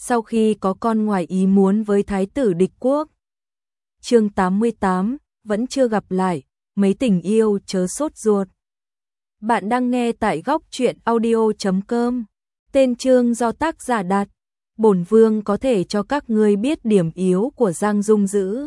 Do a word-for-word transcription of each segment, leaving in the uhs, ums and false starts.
sau khi có con ngoài ý muốn với thái tử địch quốc. Chương tám mươi tám, vẫn chưa gặp lại, mấy tình yêu chớ sốt ruột. Bạn đang nghe tại góc truyện audio chấm com. Tên chương do tác giả đặt. Bổn vương có thể cho các ngươi biết điểm yếu của Giang Dung Dữ.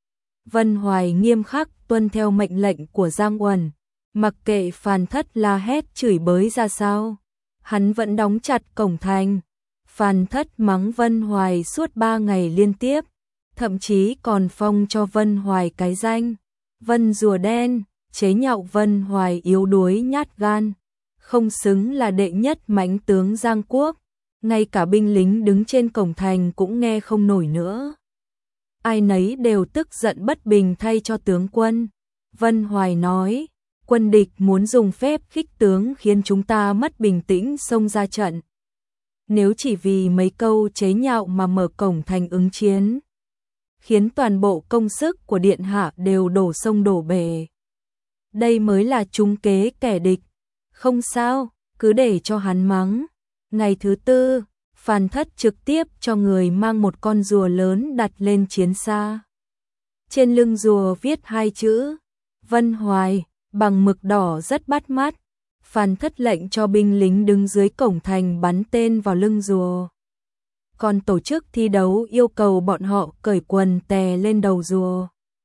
Vân Hoài nghiêm khắc tuân theo mệnh lệnh của Giang Uẩn, mặc kệ Phàn Thất la hét chửi bới ra sao, hắn vẫn đóng chặt cổng thành. Phàn Thất mắng Vân Hoài suốt ba ngày liên tiếp, thậm chí còn phong cho Vân Hoài cái danh Vân rùa đen, chế nhạo Vân Hoài yếu đuối nhát gan, không xứng là đệ nhất mãnh tướng Giang Quốc, ngay cả binh lính đứng trên cổng thành cũng nghe không nổi nữa. Ai nấy đều tức giận bất bình thay cho tướng quân. Vân Hoài nói, quân địch muốn dùng phép khích tướng khiến chúng ta mất bình tĩnh xông ra trận. Nếu chỉ vì mấy câu chế nhạo mà mở cổng thành ứng chiến, khiến toàn bộ công sức của điện hạ đều đổ sông đổ bể. Đây mới là trúng kế kẻ địch. Không sao, cứ để cho hắn mắng. Ngày thứ tư, Phàn Thất trực tiếp cho người mang một con rùa lớn đặt lên chiến xa. Trên lưng rùa viết hai chữ Vân Hoài bằng mực đỏ rất bắt mắt. Phàn Thất lệnh cho binh lính đứng dưới cổng thành bắn tên vào lưng rùa. Còn tổ chức thi đấu yêu cầu bọn họ cởi quần tè lên đầu rùa.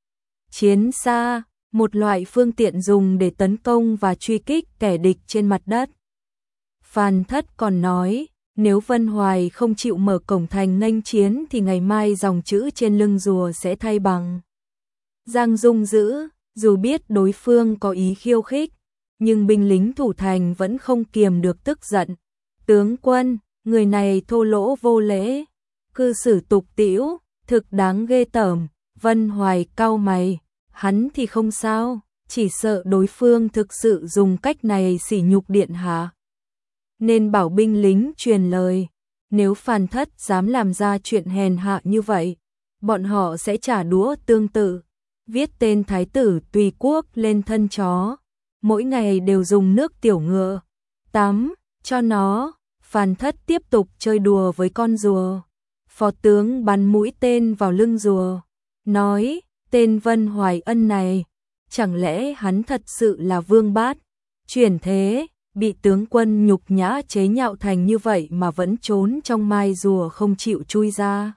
Chiến xa, một loại phương tiện dùng để tấn công và truy kích kẻ địch trên mặt đất. Phàn Thất còn nói, nếu Vân Hoài không chịu mở cổng thành nghênh chiến thì ngày mai dòng chữ trên lưng rùa sẽ thay bằng Giang Dung Dữ. Dù biết đối phương có ý khiêu khích, nhưng binh lính thủ thành vẫn không kiềm được tức giận. Tướng quân, người này thô lỗ vô lễ, cư xử tục tĩu, thực đáng ghê tởm. Vân Hoài cau mày, hắn thì không sao, chỉ sợ đối phương thực sự dùng cách này sỉ nhục điện hạ. Nên bảo binh lính truyền lời, nếu Phàn Thất dám làm ra chuyện hèn hạ như vậy, bọn họ sẽ trả đũa tương tự. Viết tên thái tử tùy quốc lên thân chó, mỗi ngày đều dùng nước tiểu ngựa tắm cho nó. Phàn Thất tiếp tục chơi đùa với con rùa. Phó tướng bắn mũi tên vào lưng rùa, nói, tên Vân Hoài Ân này, chẳng lẽ hắn thật sự là vương bát chuyển thế, bị tướng quân nhục nhã chế nhạo thành như vậy mà vẫn trốn trong mai rùa không chịu chui ra.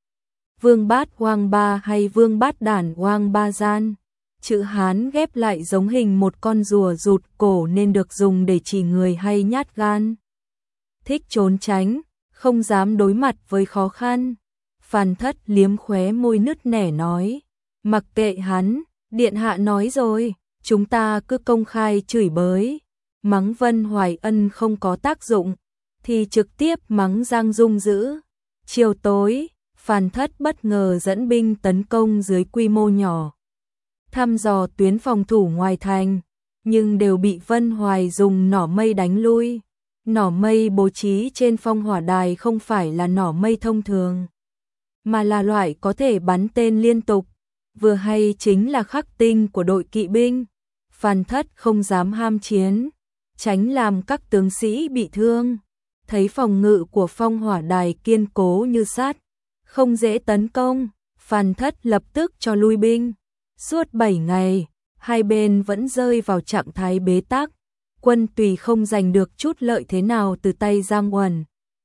Vương bát Hoang Ba hay Vương bát đản Hoang Ba Gian, chữ Hán ghép lại giống hình một con rùa rụt cổ nên được dùng để chỉ người hay nhát gan, thích trốn tránh, không dám đối mặt với khó khăn. Phàn Thất liếm khóe môi nứt nẻ nói, mặc kệ hắn, điện hạ nói rồi, chúng ta cứ công khai chửi bới, mắng Vân Hoài Ân không có tác dụng, thì trực tiếp mắng Giang Dung Dữ. Chiều tối, Phàn Thất bất ngờ dẫn binh tấn công dưới quy mô nhỏ, thăm dò tuyến phòng thủ ngoài thành, nhưng đều bị Vân Hoài dùng nỏ mây đánh lui. Nỏ mây bố trí trên phong hỏa đài không phải là nỏ mây thông thường, mà là loại có thể bắn tên liên tục, vừa hay chính là khắc tinh của đội kỵ binh. Phàn Thất không dám ham chiến, tránh làm các tướng sĩ bị thương. Thấy phòng ngự của phong hỏa đài kiên cố như sắt, không dễ tấn công, Phàn Thất lập tức cho lui binh. Suốt bảy ngày, hai bên vẫn rơi vào trạng thái bế tắc. Quân Tùy không giành được chút lợi thế nào từ tay Giang Uẩn.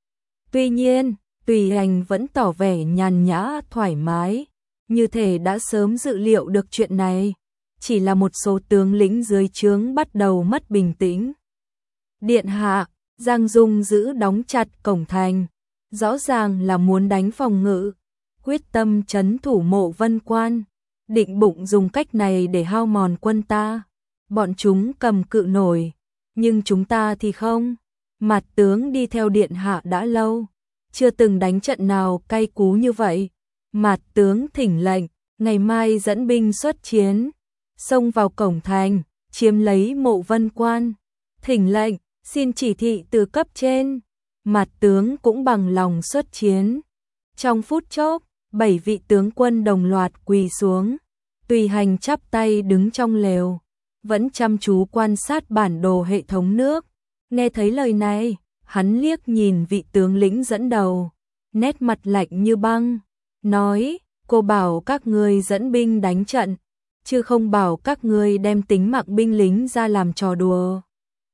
Tuy nhiên, Tùy Hành vẫn tỏ vẻ nhàn nhã thoải mái, như thể đã sớm dự liệu được chuyện này. Chỉ là một số tướng lĩnh dưới trướng bắt đầu mất bình tĩnh. Điện hạ, Giang Dung Dữ đóng chặt cổng thành, rõ ràng là muốn đánh phòng ngự, quyết tâm trấn thủ Mộ Vân Quan, định bụng dùng cách này để hao mòn quân ta. Bọn chúng cầm cự nổi, nhưng chúng ta thì không. Mạt tướng đi theo điện hạ đã lâu, chưa từng đánh trận nào cay cú như vậy. Mạt tướng thỉnh lệnh, ngày mai dẫn binh xuất chiến, xông vào cổng thành, chiếm lấy Mộ Vân Quan. Thỉnh lệnh, xin chỉ thị từ cấp trên. Mạt tướng cũng bằng lòng xuất chiến. Trong phút chốc, bảy vị tướng quân đồng loạt quỳ xuống. Tùy Hành chắp tay đứng trong lều, vẫn chăm chú quan sát bản đồ hệ thống nước. Nghe thấy lời này, hắn liếc nhìn vị tướng lĩnh dẫn đầu, nét mặt lạnh như băng, nói, cô bảo các ngươi dẫn binh đánh trận, chứ không bảo các ngươi đem tính mạng binh lính ra làm trò đùa.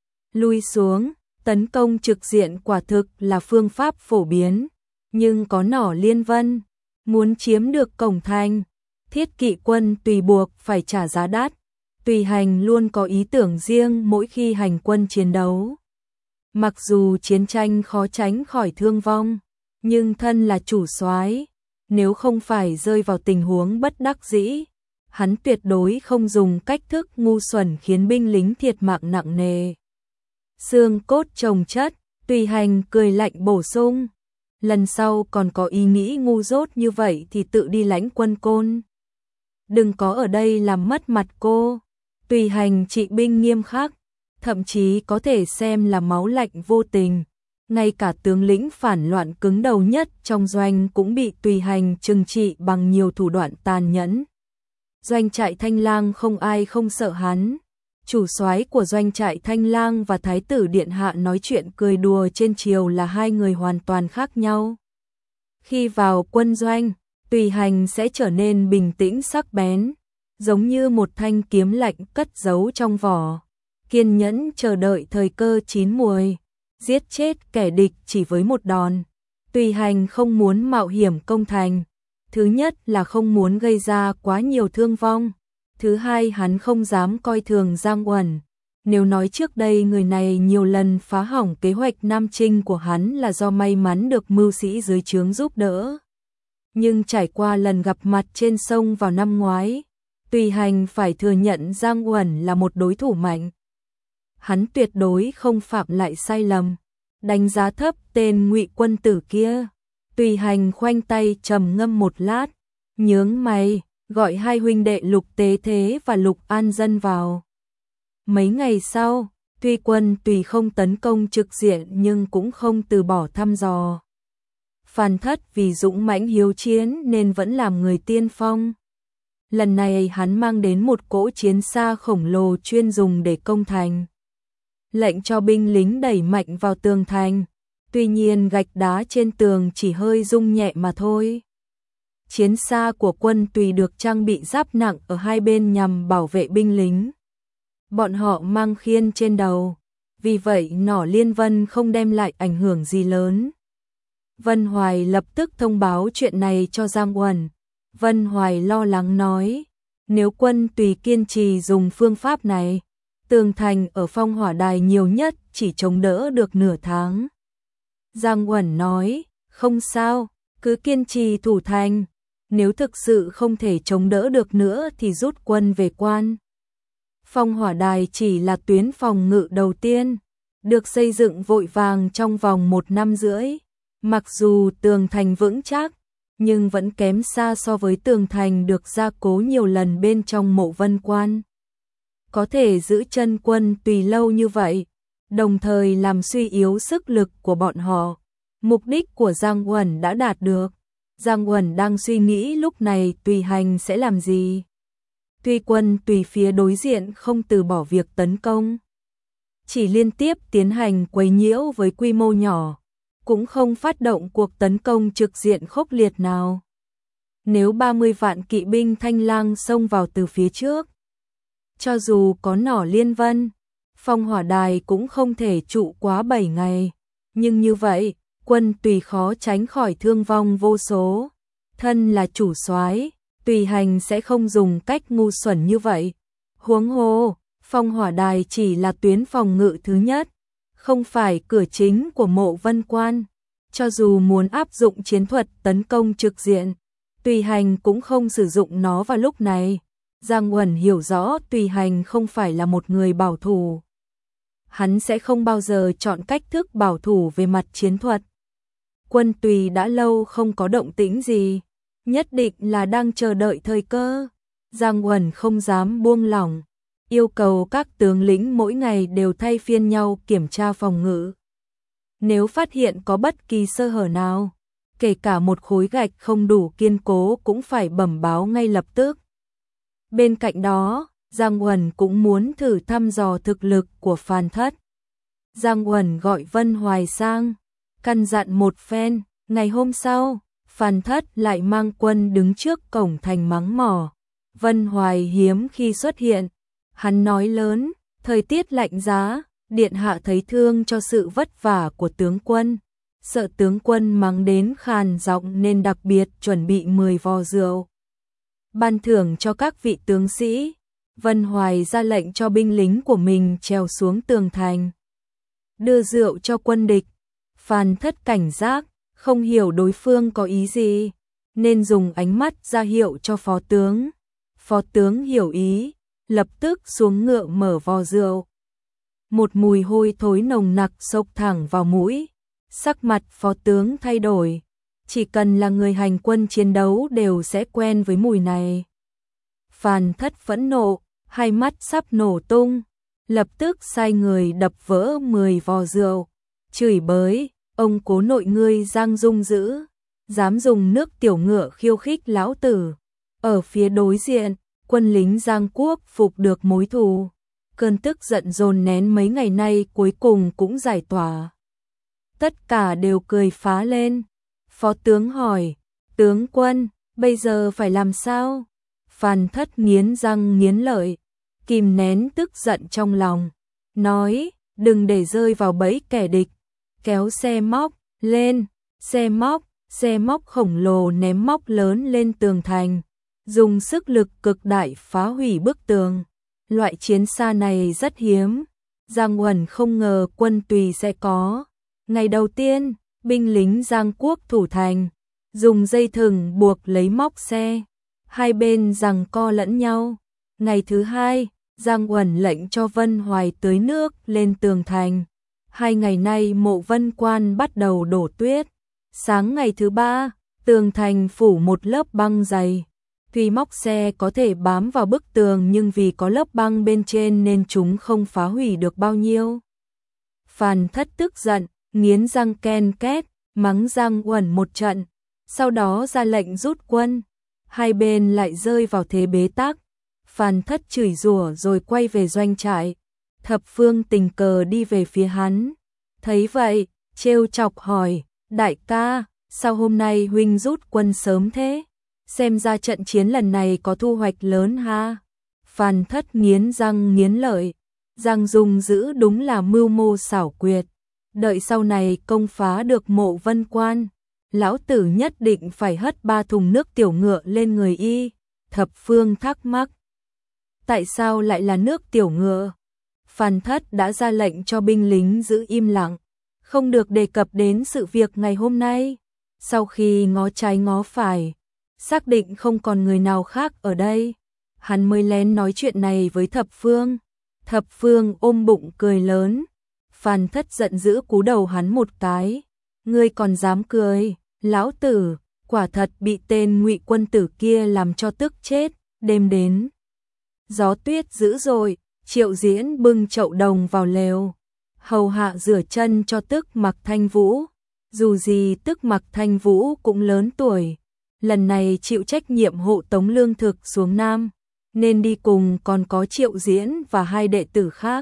Lui xuống, tấn công trực diện quả thực là phương pháp phổ biến, nhưng có nỏ liên vân, muốn chiếm được cổng thành, Thiết Kỵ quân tùy buộc phải trả giá đắt. Tùy Hành luôn có ý tưởng riêng mỗi khi hành quân chiến đấu. Mặc dù chiến tranh khó tránh khỏi thương vong, nhưng thân là chủ soái, nếu không phải rơi vào tình huống bất đắc dĩ, hắn tuyệt đối không dùng cách thức ngu xuẩn khiến binh lính thiệt mạng nặng nề. Xương cốt chồng chất, Tùy Hành cười lạnh bổ sung, lần sau còn có ý nghĩ ngu dốt như vậy thì tự đi lãnh quân côn. Đừng có ở đây làm mất mặt cô. Tùy Hành trị binh nghiêm khắc, thậm chí có thể xem là máu lạnh vô tình. Ngay cả tướng lĩnh phản loạn cứng đầu nhất trong doanh cũng bị Tùy Hành trừng trị bằng nhiều thủ đoạn tàn nhẫn. Doanh trại Thanh Lang không ai không sợ hắn. Chủ soái của doanh trại Thanh Lang và Thái tử Điện Hạ nói chuyện cười đùa trên triều là hai người hoàn toàn khác nhau. Khi vào quân doanh, Tùy Hành sẽ trở nên bình tĩnh sắc bén, giống như một thanh kiếm lạnh cất giấu trong vỏ, kiên nhẫn chờ đợi thời cơ chín muồi, giết chết kẻ địch chỉ với một đòn. Tùy Hành không muốn mạo hiểm công thành, thứ nhất là không muốn gây ra quá nhiều thương vong, thứ hai hắn không dám coi thường Giang Uẩn. Nếu nói trước đây người này nhiều lần phá hỏng kế hoạch Nam Chinh của hắn là do may mắn được mưu sĩ dưới trướng giúp đỡ, nhưng trải qua lần gặp mặt trên sông vào năm ngoái, Tùy Hành phải thừa nhận Giang Uẩn là một đối thủ mạnh. Hắn tuyệt đối không phạm lại sai lầm, đánh giá thấp tên Ngụy quân tử kia. Tùy Hành khoanh tay trầm ngâm một lát, nhướng mày, gọi hai huynh đệ Lục Tế Thế và Lục An Dân vào. Mấy ngày sau, tuy quân Tùy không tấn công trực diện nhưng cũng không từ bỏ thăm dò. Phan Thất vì dũng mãnh hiếu chiến nên vẫn làm người tiên phong. Lần này hắn mang đến một cỗ chiến xa khổng lồ chuyên dùng để công thành. Lệnh cho binh lính đẩy mạnh vào tường thành, tuy nhiên gạch đá trên tường chỉ hơi rung nhẹ mà thôi. Chiến xa của quân Tùy được trang bị giáp nặng ở hai bên nhằm bảo vệ binh lính. Bọn họ mang khiên trên đầu, vì vậy nỏ liên vân không đem lại ảnh hưởng gì lớn. Vân Hoài lập tức thông báo chuyện này cho Giang Uẩn. Vân Hoài lo lắng nói, nếu quân Tùy kiên trì dùng phương pháp này, tường thành ở Phong Hỏa Đài nhiều nhất chỉ chống đỡ được nửa tháng. Giang Uẩn nói, không sao, cứ kiên trì thủ thành, nếu thực sự không thể chống đỡ được nữa thì rút quân về quan. Phong Hỏa Đài chỉ là tuyến phòng ngự đầu tiên, được xây dựng vội vàng trong vòng một năm rưỡi. Mặc dù tường thành vững chắc, nhưng vẫn kém xa so với tường thành được gia cố nhiều lần bên trong Mộ Vân Quan. Có thể giữ chân quân Tùy lâu như vậy, đồng thời làm suy yếu sức lực của bọn họ. Mục đích của Giang Uẩn đã đạt được. Giang Uẩn đang suy nghĩ lúc này Tùy Hành sẽ làm gì. Tuy quân Tùy phía đối diện không từ bỏ việc tấn công, chỉ liên tiếp tiến hành quấy nhiễu với quy mô nhỏ, cũng không phát động cuộc tấn công trực diện khốc liệt nào. Nếu ba mươi vạn kỵ binh Thanh Lang xông vào từ phía trước, cho dù có nỏ liên vân, Phong Hỏa Đài cũng không thể trụ quá bảy ngày. Nhưng như vậy, quân Tùy khó tránh khỏi thương vong vô số. Thân là chủ soái, Tùy Hành sẽ không dùng cách ngu xuẩn như vậy. Huống hồ, Phong Hỏa Đài chỉ là tuyến phòng ngự thứ nhất, không phải cửa chính của Mộ Vân Quan. Cho dù muốn áp dụng chiến thuật tấn công trực diện, Tùy Hành cũng không sử dụng nó vào lúc này. Giang Uẩn hiểu rõ Tùy Hành không phải là một người bảo thủ. Hắn sẽ không bao giờ chọn cách thức bảo thủ về mặt chiến thuật. Quân Tùy đã lâu không có động tĩnh gì, nhất định là đang chờ đợi thời cơ. Giang Uẩn không dám buông lỏng, yêu cầu các tướng lĩnh mỗi ngày đều thay phiên nhau kiểm tra phòng ngự. Nếu phát hiện có bất kỳ sơ hở nào, kể cả một khối gạch không đủ kiên cố cũng phải bẩm báo ngay lập tức. Bên cạnh đó, Giang Uẩn cũng muốn thử thăm dò thực lực của Phan Thất. Giang Uẩn gọi Vân Hoài sang, căn dặn một phen, Ngày hôm sau, Phan Thất lại mang quân đứng trước cổng thành mắng mỏ. Vân Hoài hiếm khi xuất hiện, hắn nói lớn, thời tiết lạnh giá, điện hạ thấy thương cho sự vất vả của tướng quân, sợ tướng quân mắng đến khàn giọng nên đặc biệt chuẩn bị mười vò rượu ban thưởng cho các vị tướng sĩ. Vân Hoài ra lệnh cho binh lính của mình trèo xuống tường thành, đưa rượu cho quân địch. Phan Thất cảnh giác, không hiểu đối phương có ý gì, nên dùng ánh mắt ra hiệu cho phó tướng. Phó tướng hiểu ý, lập tức xuống ngựa mở vò rượu. Một mùi hôi thối nồng nặc xộc thẳng vào mũi, sắc mặt phó tướng thay đổi. Chỉ cần là người hành quân chiến đấu đều sẽ quen với mùi này. Phan Thất phẫn nộ, hai mắt sắp nổ tung, lập tức sai người đập vỡ mười vò rượu, chửi bới, ông cố nội ngươi Giang Dung dữ, dám dùng nước tiểu ngựa khiêu khích lão tử. Ở phía đối diện, quân lính Giang Quốc phục được mối thù, cơn tức giận dồn nén mấy ngày nay cuối cùng cũng giải tỏa. Tất cả đều cười phá lên. Phó tướng hỏi, tướng quân, bây giờ phải làm sao? Phan Thất nghiến răng nghiến lợi, kìm nén tức giận trong lòng, nói, đừng để rơi vào bẫy kẻ địch. Kéo xe móc lên, xe móc, xe móc khổng lồ ném móc lớn lên tường thành, dùng sức lực cực đại phá hủy bức tường. Loại chiến xa này rất hiếm, Giang Uẩn không ngờ quân tùy sẽ có. Ngày đầu tiên, binh lính Giang Quốc thủ thành, dùng dây thừng buộc lấy móc xe, hai bên giằng co lẫn nhau. Ngày thứ hai, Giang Uẩn lệnh cho Vân Hoài tưới nước lên tường thành. Hai ngày nay Mộ Vân Quan bắt đầu đổ tuyết. Sáng ngày thứ ba, tường thành phủ một lớp băng dày. Tuy móc xe có thể bám vào bức tường nhưng vì có lớp băng bên trên nên chúng không phá hủy được bao nhiêu. Phan Thất tức giận, nghiến răng ken két, mắng Giang Uẩn một trận, sau đó ra lệnh rút quân. Hai bên lại rơi vào thế bế tắc. Phan Thất chửi rủa rồi quay về doanh trại. Thập Phương tình cờ đi về phía hắn, thấy vậy, trêu chọc hỏi, đại ca, sao hôm nay huynh rút quân sớm thế? Xem ra trận chiến lần này có thu hoạch lớn ha. Phan Thất nghiến răng nghiến lợi, Giang Dung dữ đúng là mưu mô xảo quyệt. Đợi sau này công phá được Mộ Vân Quan, lão tử nhất định phải hất ba thùng nước tiểu ngựa lên người y. Thập Phương thắc mắc, tại sao lại là nước tiểu ngựa? Phan Thất đã ra lệnh cho binh lính giữ im lặng, không được đề cập đến sự việc ngày hôm nay. Sau khi ngó trái ngó phải, xác định không còn người nào khác ở đây, hắn mới lén nói chuyện này với Thập Phương. Thập Phương ôm bụng cười lớn. Phan Thất giận dữ cú đầu hắn một cái, ngươi còn dám cười? Lão tử quả thật bị tên Ngụy quân tử kia làm cho tức chết. Đêm đến, gió tuyết dữ dội, Triệu Diễn bưng chậu đồng vào lều, hầu hạ rửa chân cho Tức Mặc Thanh Vũ. Dù gì Tức Mặc Thanh Vũ cũng lớn tuổi, lần này chịu trách nhiệm hộ tống lương thực xuống Nam, nên đi cùng còn có Triệu Diễn và hai đệ tử khác.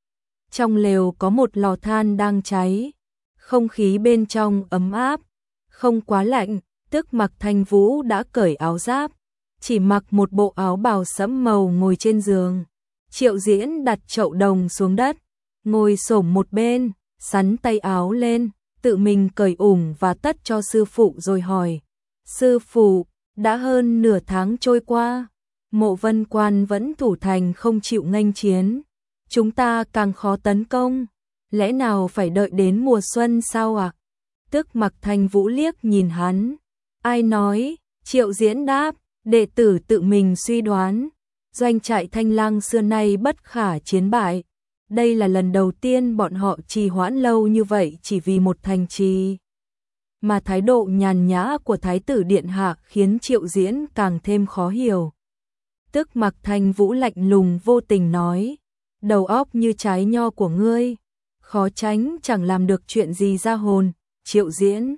Trong lều có một lò than đang cháy, không khí bên trong ấm áp, không quá lạnh. Tức Mặc Thanh Vũ đã cởi áo giáp, chỉ mặc một bộ áo bào sẫm màu ngồi trên giường. Triệu Diễn đặt chậu đồng xuống đất, ngồi xổm một bên, xắn tay áo lên, tự mình cởi ủng và tất cho sư phụ rồi hỏi, sư phụ, đã hơn nửa tháng trôi qua, Mộ Vân Quan vẫn thủ thành không chịu nghênh chiến, chúng ta càng khó tấn công, lẽ nào phải đợi đến mùa xuân sao ạ? À? Tức Mặc Thanh Vũ liếc nhìn hắn, ai nói? Triệu Diễn đáp, đệ tử tự mình suy đoán, doanh trại Thanh Lang xưa nay bất khả chiến bại, đây là lần đầu tiên bọn họ trì hoãn lâu như vậy chỉ vì một thành trì. Mà thái độ nhàn nhã của Thái tử Điện Hạ khiến Triệu Diễn càng thêm khó hiểu. Tức Mặc Thanh Vũ lạnh lùng vô tình nói, đầu óc như trái nho của ngươi, khó tránh chẳng làm được chuyện gì ra hồn. Triệu Diễn.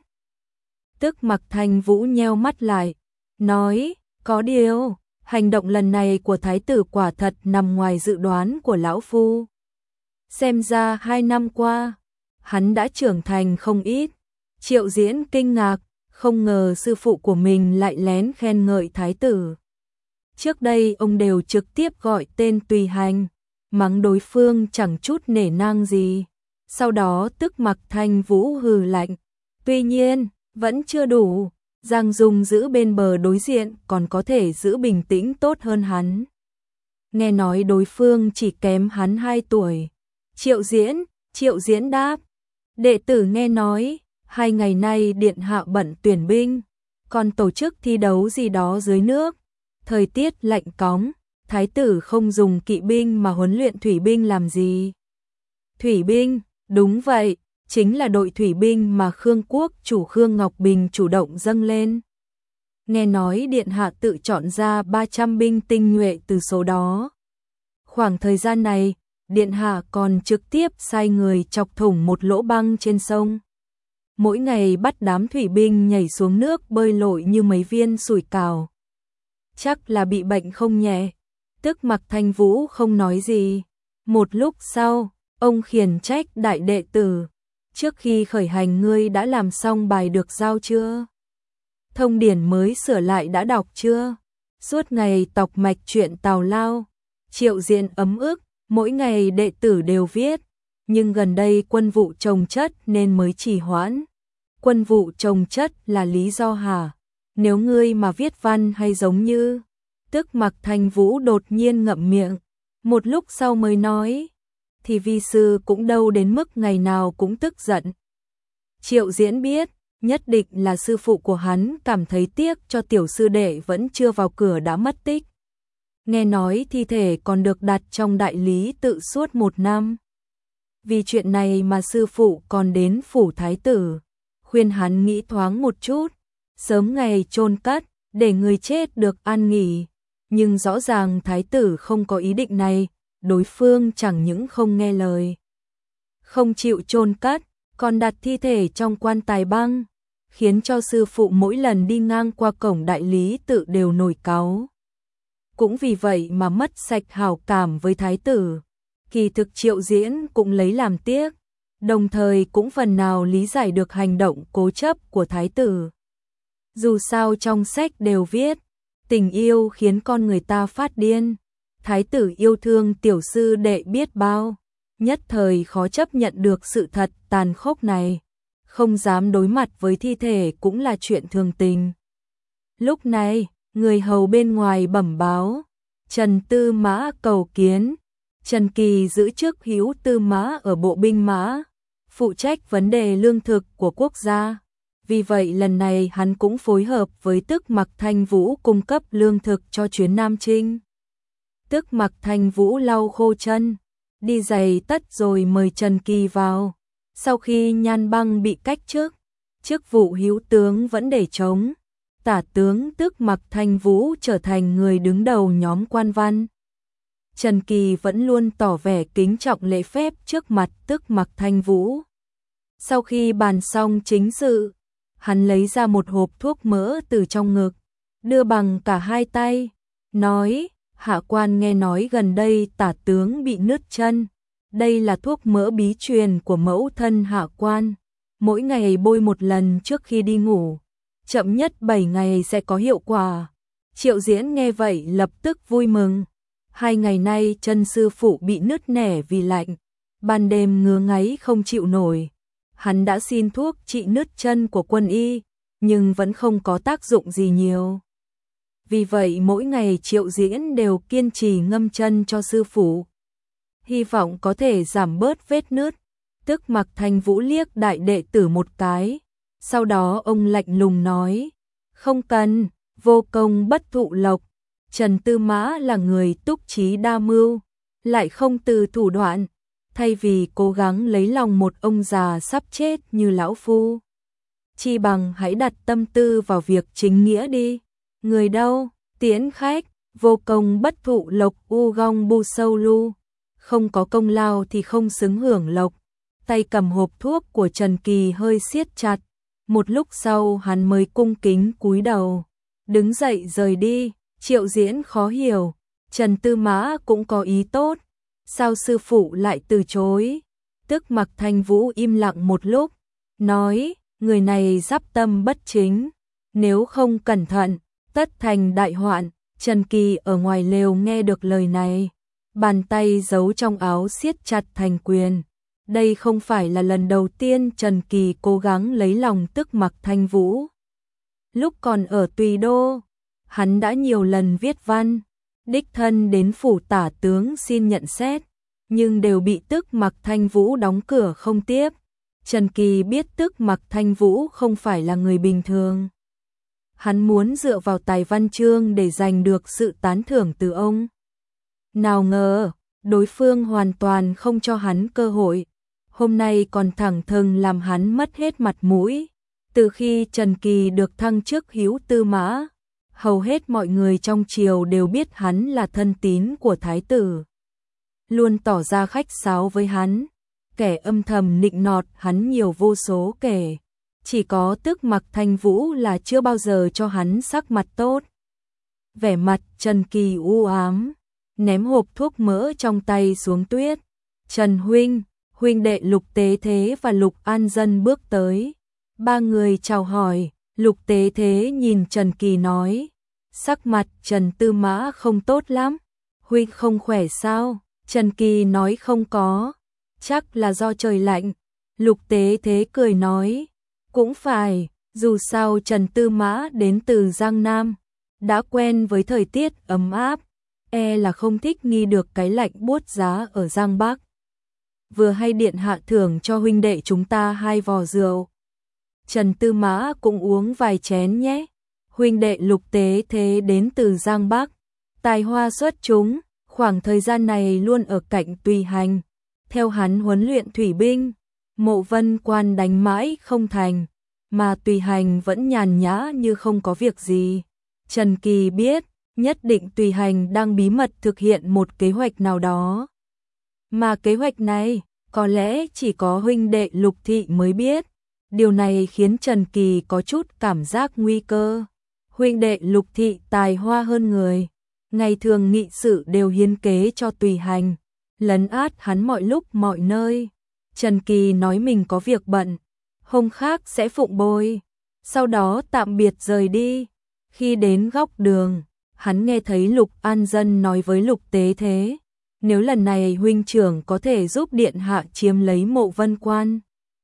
Tức Mặc Thanh Vũ nheo mắt lại, nói, có điều, hành động lần này của thái tử quả thật nằm ngoài dự đoán của lão phu. Xem ra hai năm qua, hắn đã trưởng thành không ít, Triệu Diễn kinh ngạc, không ngờ sư phụ của mình lại lén khen ngợi thái tử. Trước đây ông đều trực tiếp gọi tên tùy hành, mắng đối phương chẳng chút nể nang gì. Sau đó tức mặc Thanh Vũ hừ lạnh. Tuy nhiên, vẫn chưa đủ, Giang Dung giữ bên bờ đối diện còn có thể giữ bình tĩnh tốt hơn hắn. Nghe nói đối phương chỉ kém hắn hai tuổi. Triệu Diễn, Triệu Diễn đáp. Đệ tử nghe nói, hai ngày nay điện hạ bận tuyển binh, còn tổ chức thi đấu gì đó dưới nước. Thời tiết lạnh cóng, thái tử không dùng kỵ binh mà huấn luyện thủy binh làm gì? Thủy binh, đúng vậy, chính là đội thủy binh mà Khương Quốc chủ Khương Ngọc Bình chủ động dâng lên. Nghe nói điện hạ tự chọn ra ba trăm binh tinh nhuệ từ số đó. Khoảng thời gian này, điện hạ còn trực tiếp sai người chọc thủng một lỗ băng trên sông. Mỗi ngày bắt đám thủy binh nhảy xuống nước bơi lội như mấy viên sủi cảo. Chắc là bị bệnh không nhẹ. Tức mặc Thanh Vũ không nói gì. Một lúc sau, ông khiển trách đại đệ tử. Trước khi khởi hành ngươi đã làm xong bài được giao chưa? Thông điển mới sửa lại đã đọc chưa? Suốt ngày tọc mạch chuyện tào lao. Triệu Diễn ấm ức, mỗi ngày đệ tử đều viết. Nhưng gần đây quân vụ chồng chất nên mới trì hoãn. Quân vụ chồng chất là lý do hả? Nếu ngươi mà viết văn hay giống như... Tức mặc Thanh Vũ đột nhiên ngậm miệng. Một lúc sau mới nói. Thì vi sư cũng đâu đến mức ngày nào cũng tức giận. Triệu Diễn biết, nhất định là sư phụ của hắn cảm thấy tiếc cho tiểu sư đệ vẫn chưa vào cửa đã mất tích. Nghe nói thi thể còn được đặt trong đại lý tự suốt một năm. Vì chuyện này mà sư phụ còn đến phủ thái tử, khuyên hắn nghĩ thoáng một chút, sớm ngày chôn cất, để người chết được an nghỉ. Nhưng rõ ràng thái tử không có ý định này, đối phương chẳng những không nghe lời, không chịu chôn cất, còn đặt thi thể trong quan tài băng, khiến cho sư phụ mỗi lần đi ngang qua cổng đại lý tự đều nổi cáu. Cũng vì vậy mà mất sạch hảo cảm với thái tử. Kỳ thực Triệu Diễn cũng lấy làm tiếc, đồng thời cũng phần nào lý giải được hành động cố chấp của thái tử. Dù sao trong sách đều viết, tình yêu khiến con người ta phát điên. Thái tử yêu thương tiểu sư đệ biết bao, nhất thời khó chấp nhận được sự thật tàn khốc này. Không dám đối mặt với thi thể cũng là chuyện thường tình. Lúc này, người hầu bên ngoài bẩm báo, Trần Tư Mã cầu kiến. Trần Kỳ giữ chức Hữu Tư Mã ở bộ binh mã, phụ trách vấn đề lương thực của quốc gia. Vì vậy lần này hắn cũng phối hợp với Tức Mặc Thanh Vũ cung cấp lương thực cho chuyến Nam Chinh. Tức Mặc Thanh Vũ lau khô chân, đi giày tất rồi mời Trần Kỳ vào. Sau khi Nhan Băng bị cách chức, chức vụ hữu tướng vẫn để trống. Tả tướng Tức Mặc Thanh Vũ trở thành người đứng đầu nhóm quan văn. Trần Kỳ vẫn luôn tỏ vẻ kính trọng lễ phép trước mặt Tức Mặc Thanh Vũ. Sau khi bàn xong chính sự, hắn lấy ra một hộp thuốc mỡ từ trong ngực, đưa bằng cả hai tay, nói, hạ quan nghe nói gần đây tả tướng bị nứt chân. Đây là thuốc mỡ bí truyền của mẫu thân hạ quan, mỗi ngày bôi một lần trước khi đi ngủ, chậm nhất bảy ngày sẽ có hiệu quả. Triệu Diễn nghe vậy lập tức vui mừng. Hai ngày nay chân sư phụ bị nứt nẻ vì lạnh, ban đêm ngứa ngáy không chịu nổi. Hắn đã xin thuốc trị nứt chân của quân y, nhưng vẫn không có tác dụng gì nhiều. Vì vậy mỗi ngày Triệu Diễn đều kiên trì ngâm chân cho sư phụ, hy vọng có thể giảm bớt vết nứt. Tức Mặc Thanh Vũ liếc đại đệ tử một cái, sau đó ông lạnh lùng nói, không cần, vô công bất thụ lộc. Trần Tư Mã là người túc trí đa mưu, lại không từ thủ đoạn, thay vì cố gắng lấy lòng một ông già sắp chết như lão phu, chi bằng hãy đặt tâm tư vào việc chính nghĩa đi. Người đâu, tiễn khách, vô công bất thụ lộc u gong bu sâu lu, không có công lao thì không xứng hưởng lộc. Tay cầm hộp thuốc của Trần Kỳ hơi siết chặt, một lúc sau hắn mới cung kính cúi đầu, đứng dậy rời đi. Triệu Diễn khó hiểu, Trần Tư Mã cũng có ý tốt, sao sư phụ lại từ chối? Tức Mặc Thanh Vũ im lặng một lúc, nói, người này giáp tâm bất chính, nếu không cẩn thận, tất thành đại hoạn. Trần Kỳ ở ngoài lều nghe được lời này, bàn tay giấu trong áo siết chặt thành quyền. Đây không phải là lần đầu tiên Trần Kỳ cố gắng lấy lòng Tức Mặc Thanh Vũ. Lúc còn ở Tùy Đô, hắn đã nhiều lần viết văn, đích thân đến phủ tả tướng xin nhận xét, nhưng đều bị Tức Mặc Thanh Vũ đóng cửa không tiếp. Trần Kỳ biết Tức Mặc Thanh Vũ không phải là người bình thường. Hắn muốn dựa vào tài văn chương để giành được sự tán thưởng từ ông. Nào ngờ, đối phương hoàn toàn không cho hắn cơ hội. Hôm nay còn thẳng thừng làm hắn mất hết mặt mũi. Từ khi Trần Kỳ được thăng chức hữu tư mã, hầu hết mọi người trong triều đều biết hắn là thân tín của thái tử. Luôn tỏ ra khách sáo với hắn, kẻ âm thầm nịnh nọt hắn nhiều vô số kể. Chỉ có Tức Mặc Thanh Vũ là chưa bao giờ cho hắn sắc mặt tốt. Vẻ mặt Trần Kỳ u ám, ném hộp thuốc mỡ trong tay xuống tuyết. Trần huynh, huynh đệ Lục Tế Thế và Lục An Dân bước tới. Ba người chào hỏi, Lục Tế Thế nhìn Trần Kỳ nói, sắc mặt Trần Tư Mã không tốt lắm. Huynh không khỏe sao? Trần Kỳ nói không có, chắc là do trời lạnh. Lục Tế Thế cười nói, cũng phải, dù sao Trần Tư Mã đến từ Giang Nam, đã quen với thời tiết ấm áp, e là không thích nghi được cái lạnh buốt giá ở Giang Bắc. Vừa hay điện hạ thưởng cho huynh đệ chúng ta hai vò rượu. Trần Tư Mã cũng uống vài chén nhé. Huynh đệ Lục Tế Thế đến từ Giang Bắc, tài hoa xuất chúng, khoảng thời gian này luôn ở cạnh Tùy Hành, theo hắn huấn luyện thủy binh. Mộ Vân Quan đánh mãi không thành, mà Tùy Hành vẫn nhàn nhã như không có việc gì. Trần Kỳ biết, nhất định Tùy Hành đang bí mật thực hiện một kế hoạch nào đó. Mà kế hoạch này, có lẽ chỉ có huynh đệ Lục Thị mới biết. Điều này khiến Trần Kỳ có chút cảm giác nguy cơ. Huynh đệ Lục Thị tài hoa hơn người, ngày thường nghị sự đều hiến kế cho Tùy Hành, lấn át hắn mọi lúc mọi nơi. Trần Kỳ nói mình có việc bận, hôm khác sẽ phụng bồi, sau đó tạm biệt rời đi. Khi đến góc đường, hắn nghe thấy Lục An Dân nói với Lục Tế Thế, nếu lần này huynh trưởng có thể giúp điện hạ chiếm lấy Mộ Vân Quan,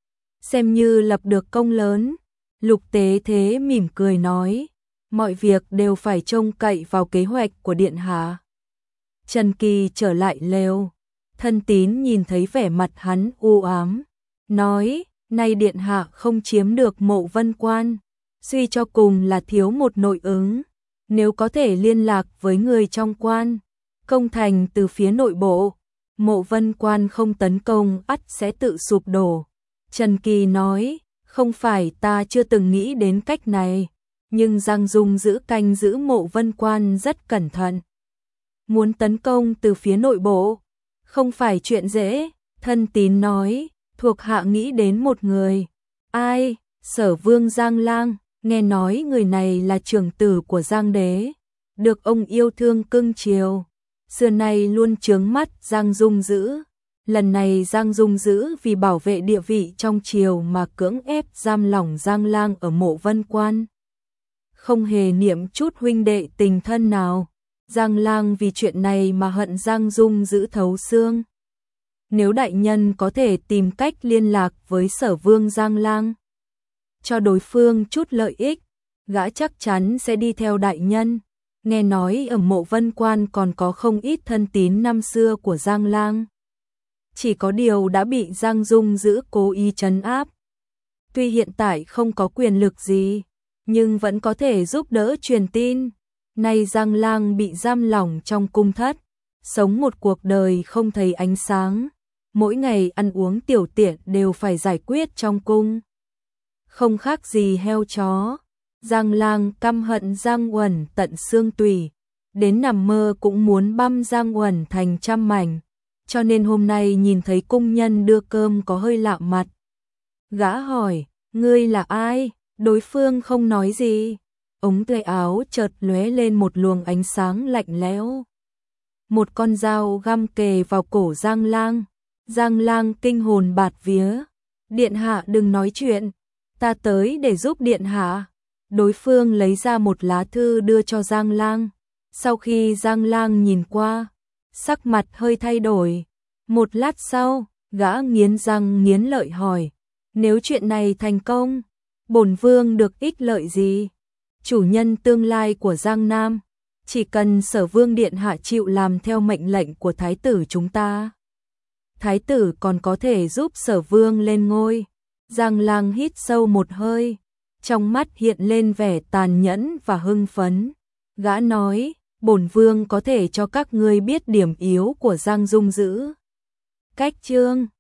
xem như lập được công lớn. Lục Tế Thế mỉm cười nói, mọi việc đều phải trông cậy vào kế hoạch của điện hạ. Trần Kỳ trở lại lều, thân tín nhìn thấy vẻ mặt hắn u ám, nói, nay điện hạ không chiếm được Mộ Vân Quan, suy cho cùng là thiếu một nội ứng, nếu có thể liên lạc với người trong quan, công thành từ phía nội bộ, Mộ Vân Quan không tấn công ắt sẽ tự sụp đổ. Trần Kỳ nói, không phải ta chưa từng nghĩ đến cách này, nhưng Giang Dung giữ canh giữ Mộ Vân Quan rất cẩn thận. Muốn tấn công từ phía nội bộ, không phải chuyện dễ. Thân tín nói, thuộc hạ nghĩ đến một người. Ai? Sở Vương Giang Lang, nghe nói người này là trưởng tử của Giang Đế, được ông yêu thương cưng chiều, xưa nay luôn chướng mắt Giang Dung Dữ. Lần này Giang Dung Dữ vì bảo vệ địa vị trong triều mà cưỡng ép giam lỏng Giang Lang ở Mộ Vân Quan, không hề niệm chút huynh đệ tình thân nào. Giang Lang vì chuyện này mà hận Giang Dung Dữ thấu xương. Nếu đại nhân có thể tìm cách liên lạc với Sở Vương Giang Lang, cho đối phương chút lợi ích, gã chắc chắn sẽ đi theo đại nhân. Nghe nói ở Mộ Vân Quan còn có không ít thân tín năm xưa của Giang Lang, chỉ có điều đã bị Giang Dung Dữ cố ý trấn áp. Tuy hiện tại không có quyền lực gì, nhưng vẫn có thể giúp đỡ truyền tin. Nay Giang Lang bị giam lỏng trong cung thất, sống một cuộc đời không thấy ánh sáng, mỗi ngày ăn uống tiểu tiện đều phải giải quyết trong cung, không khác gì heo chó. Giang Lang căm hận Giang Uẩn tận xương tủy, đến nằm mơ cũng muốn băm Giang Uẩn thành trăm mảnh, cho nên hôm nay nhìn thấy cung nhân đưa cơm có hơi lạ mặt. Gã hỏi, ngươi là ai? Đối phương không nói gì. Ống tay áo chợt lóe lên một luồng ánh sáng lạnh lẽo. Một con dao găm kề vào cổ Giang Lang. Giang Lang kinh hồn bạt vía. Điện hạ đừng nói chuyện. Ta tới để giúp điện hạ. Đối phương lấy ra một lá thư đưa cho Giang Lang. Sau khi Giang Lang nhìn qua, sắc mặt hơi thay đổi. Một lát sau, gã nghiến răng nghiến lợi hỏi, nếu chuyện này thành công, bổn vương được ích lợi gì? Chủ nhân tương lai của Giang Nam, chỉ cần Sở Vương điện hạ chịu làm theo mệnh lệnh của thái tử chúng ta, thái tử còn có thể giúp Sở Vương lên ngôi. Giang Lang hít sâu một hơi, trong mắt hiện lên vẻ tàn nhẫn và hưng phấn. Gã nói, bổn vương có thể cho các ngươi biết điểm yếu của Giang Dung Dữ. Cách chương